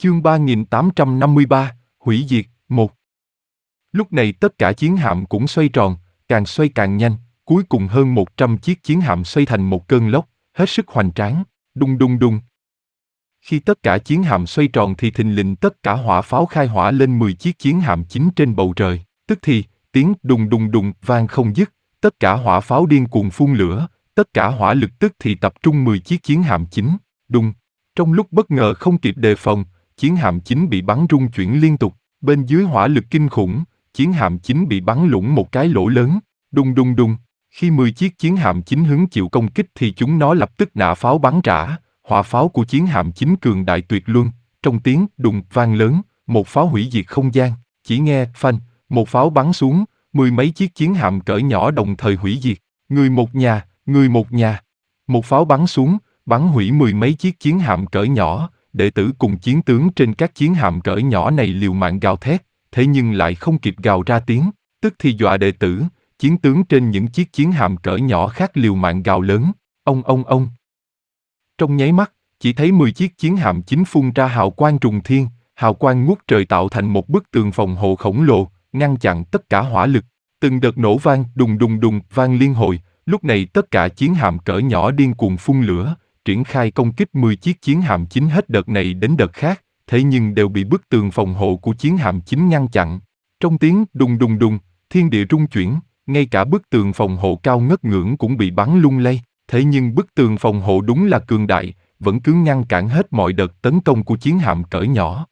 Chương 3853, hủy diệt, 1. Lúc này tất cả chiến hạm cũng xoay tròn, càng xoay càng nhanh, cuối cùng hơn 100 chiếc chiến hạm xoay thành một cơn lốc, hết sức hoành tráng, đùng đùng đùng. Khi tất cả chiến hạm xoay tròn thì thình lình tất cả hỏa pháo khai hỏa lên 10 chiếc chiến hạm chính trên bầu trời, tức thì, tiếng đùng đùng đùng vang không dứt, tất cả hỏa pháo điên cuồng phun lửa, tất cả hỏa lực tức thì tập trung 10 chiếc chiến hạm chính, đùng. Trong lúc bất ngờ không kịp đề phòng, chiến hạm chính bị bắn rung chuyển liên tục, bên dưới hỏa lực kinh khủng, chiến hạm chính bị bắn lủng một cái lỗ lớn, đùng đùng đùng. Khi 10 chiếc chiến hạm chính hứng chịu công kích thì chúng nó lập tức nã pháo bắn trả, hỏa pháo của chiến hạm chính cường đại tuyệt luân, trong tiếng đùng vang lớn, một pháo hủy diệt không gian, chỉ nghe phanh, một pháo bắn xuống, 10 mấy chiếc chiến hạm cỡ nhỏ đồng thời hủy diệt, người một nhà, người một nhà. Một pháo bắn xuống, bắn hủy 10 mấy chiếc chiến hạm cỡ nhỏ, đệ tử cùng chiến tướng trên các chiến hạm cỡ nhỏ này liều mạng gào thét, thế nhưng lại không kịp gào ra tiếng, tức thì dọa đệ tử, chiến tướng trên những chiếc chiến hạm cỡ nhỏ khác liều mạng gào lớn, ông. Trong nháy mắt, chỉ thấy 10 chiếc chiến hạm chính phun ra hào quang trùng thiên, hào quang ngút trời tạo thành một bức tường phòng hộ khổng lồ, ngăn chặn tất cả hỏa lực. Từng đợt nổ vang đùng đùng đùng vang liên hồi, lúc này tất cả chiến hạm cỡ nhỏ điên cuồng phun lửa, triển khai công kích 10 chiếc chiến hạm chính hết đợt này đến đợt khác, thế nhưng đều bị bức tường phòng hộ của chiến hạm chính ngăn chặn. Trong tiếng đùng đùng đùng, thiên địa rung chuyển, ngay cả bức tường phòng hộ cao ngất ngưỡng cũng bị bắn lung lay, thế nhưng bức tường phòng hộ đúng là cường đại, vẫn cứ ngăn cản hết mọi đợt tấn công của chiến hạm cỡ nhỏ.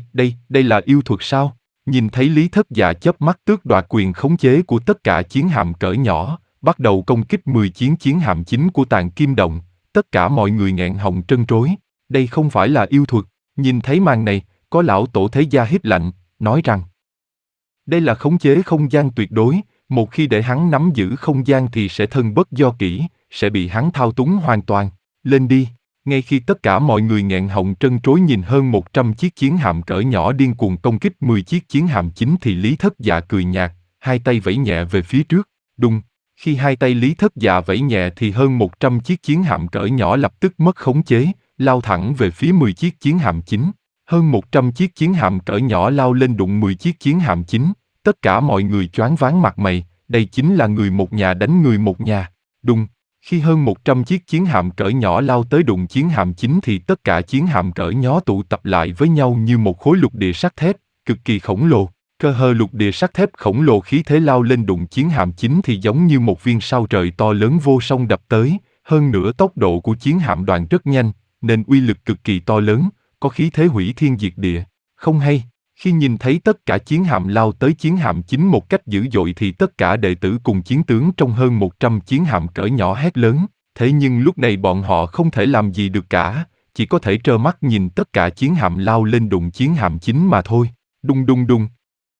Đây là yêu thuật sao? Nhìn thấy Lý Thất Dạ chớp mắt tước đoạt quyền khống chế của tất cả chiến hạm cỡ nhỏ, bắt đầu công kích 10 chiến hạm chính của Tàng Kim Động, tất cả mọi người nghẹn họng trân trối. Đây không phải là yêu thuật. Nhìn thấy màn này, có lão tổ thế gia hít lạnh, nói rằng đây là khống chế không gian tuyệt đối, một khi để hắn nắm giữ không gian thì sẽ thân bất do kỷ, sẽ bị hắn thao túng hoàn toàn. Lên đi. Ngay khi tất cả mọi người nghẹn họng trân trối nhìn hơn 100 chiếc chiến hạm cỡ nhỏ điên cuồng công kích 10 chiếc chiến hạm chính thì Lý Thất Dạ cười nhạt, hai tay vẫy nhẹ về phía trước, đùng. Khi hai tay Lý Thất Dạ vẫy nhẹ thì hơn 100 chiếc chiến hạm cỡ nhỏ lập tức mất khống chế, lao thẳng về phía 10 chiếc chiến hạm chính. Hơn 100 chiếc chiến hạm cỡ nhỏ lao lên đụng 10 chiếc chiến hạm chính, tất cả mọi người choáng váng mặt mày, đây chính là người một nhà đánh người một nhà, đùng. Khi hơn 100 chiếc chiến hạm cỡ nhỏ lao tới đụng chiến hạm chính thì tất cả chiến hạm cỡ nhỏ tụ tập lại với nhau như một khối lục địa sắt thép, cực kỳ khổng lồ. Cơ hờ lục địa sắt thép khổng lồ khí thế lao lên đụng chiến hạm chính thì giống như một viên sao trời to lớn vô song đập tới, hơn nữa tốc độ của chiến hạm đoàn rất nhanh, nên uy lực cực kỳ to lớn, có khí thế hủy thiên diệt địa. Không hay, khi nhìn thấy tất cả chiến hạm lao tới chiến hạm chính một cách dữ dội thì tất cả đệ tử cùng chiến tướng trong hơn 100 chiến hạm cỡ nhỏ hét lớn, thế nhưng lúc này bọn họ không thể làm gì được cả, chỉ có thể trơ mắt nhìn tất cả chiến hạm lao lên đụng chiến hạm chính mà thôi. Đùng đùng đùng.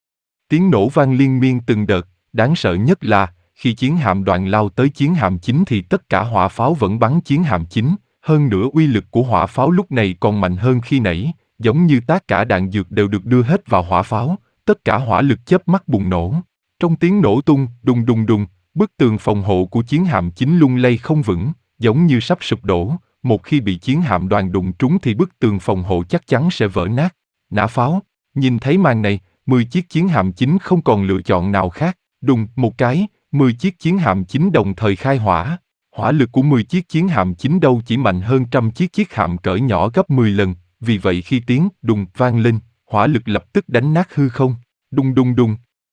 Tiếng nổ vang liên miên từng đợt, đáng sợ nhất là, khi chiến hạm đoàn lao tới chiến hạm chính thì tất cả hỏa pháo vẫn bắn chiến hạm chính, hơn nữa uy lực của hỏa pháo lúc này còn mạnh hơn khi nãy, giống như tất cả đạn dược đều được đưa hết vào hỏa pháo, tất cả hỏa lực chớp mắt bùng nổ. Trong tiếng nổ tung, đùng đùng đùng, bức tường phòng hộ của chiến hạm chính lung lay không vững, giống như sắp sụp đổ, một khi bị chiến hạm đoàn đụng trúng thì bức tường phòng hộ chắc chắn sẽ vỡ nát. Nã pháo, nhìn thấy màn này, 10 chiếc chiến hạm chính không còn lựa chọn nào khác, đùng một cái, 10 chiếc chiến hạm chính đồng thời khai hỏa. Hỏa lực của 10 chiếc chiến hạm chính đâu chỉ mạnh hơn trăm chiếc hạm cỡ nhỏ gấp 10 lần, vì vậy khi tiếng đùng vang lên, hỏa lực lập tức đánh nát hư không, đùng đùng đùng.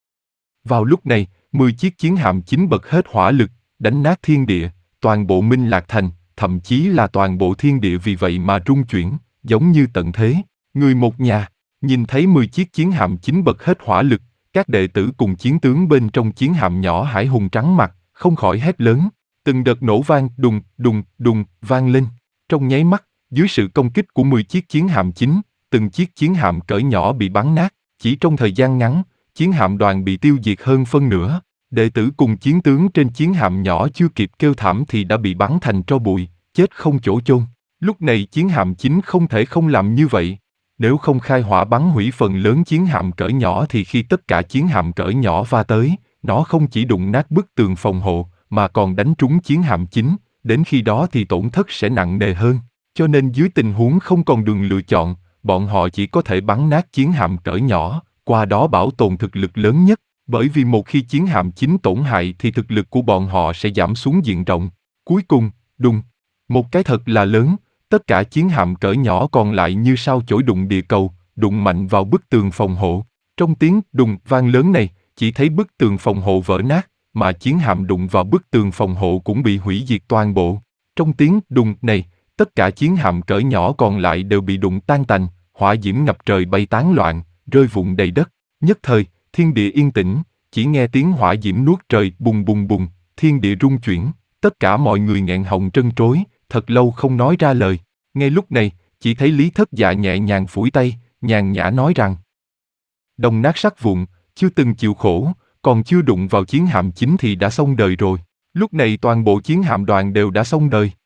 Vào lúc này, 10 chiếc chiến hạm chính bật hết hỏa lực, đánh nát thiên địa, toàn bộ Minh Lạc Thành, thậm chí là toàn bộ thiên địa vì vậy mà rung chuyển, giống như tận thế, người một nhà. Nhìn thấy 10 chiếc chiến hạm chính bật hết hỏa lực, các đệ tử cùng chiến tướng bên trong chiến hạm nhỏ Hải Hùng trắng mặt, không khỏi hét lớn. Từng đợt nổ vang đùng đùng đùng vang lên. Trong nháy mắt, dưới sự công kích của 10 chiếc chiến hạm chính, từng chiếc chiến hạm cỡ nhỏ bị bắn nát. Chỉ trong thời gian ngắn, chiến hạm đoàn bị tiêu diệt hơn phân nửa. Đệ tử cùng chiến tướng trên chiến hạm nhỏ chưa kịp kêu thảm thì đã bị bắn thành tro bụi, chết không chỗ chôn. Lúc này chiến hạm chính không thể không làm như vậy. Nếu không khai hỏa bắn hủy phần lớn chiến hạm cỡ nhỏ thì khi tất cả chiến hạm cỡ nhỏ va tới, nó không chỉ đụng nát bức tường phòng hộ, mà còn đánh trúng chiến hạm chính, đến khi đó thì tổn thất sẽ nặng nề hơn. Cho nên dưới tình huống không còn đường lựa chọn, bọn họ chỉ có thể bắn nát chiến hạm cỡ nhỏ, qua đó bảo tồn thực lực lớn nhất, bởi vì một khi chiến hạm chính tổn hại thì thực lực của bọn họ sẽ giảm xuống diện rộng. Cuối cùng, đùng, một cái thật là lớn, tất cả chiến hạm cỡ nhỏ còn lại như sao chổi đụng địa cầu, đụng mạnh vào bức tường phòng hộ. Trong tiếng đùng vang lớn này, chỉ thấy bức tường phòng hộ vỡ nát, mà chiến hạm đụng vào bức tường phòng hộ cũng bị hủy diệt toàn bộ. Trong tiếng đùng này, tất cả chiến hạm cỡ nhỏ còn lại đều bị đụng tan tành, hỏa diễm ngập trời bay tán loạn, rơi vụn đầy đất. Nhất thời, thiên địa yên tĩnh, chỉ nghe tiếng hỏa diễm nuốt trời bùng bùng bùng, thiên địa rung chuyển, tất cả mọi người nghẹn họng trân trối, thật lâu không nói ra lời. Ngay lúc này, chỉ thấy Lý Thất Dạ nhẹ nhàng phủi tay, nhàn nhã nói rằng: đồng nát sắt vụn, chưa từng chịu khổ, còn chưa đụng vào chiến hạm chính thì đã xong đời rồi. Lúc này toàn bộ chiến hạm đoàn đều đã xong đời.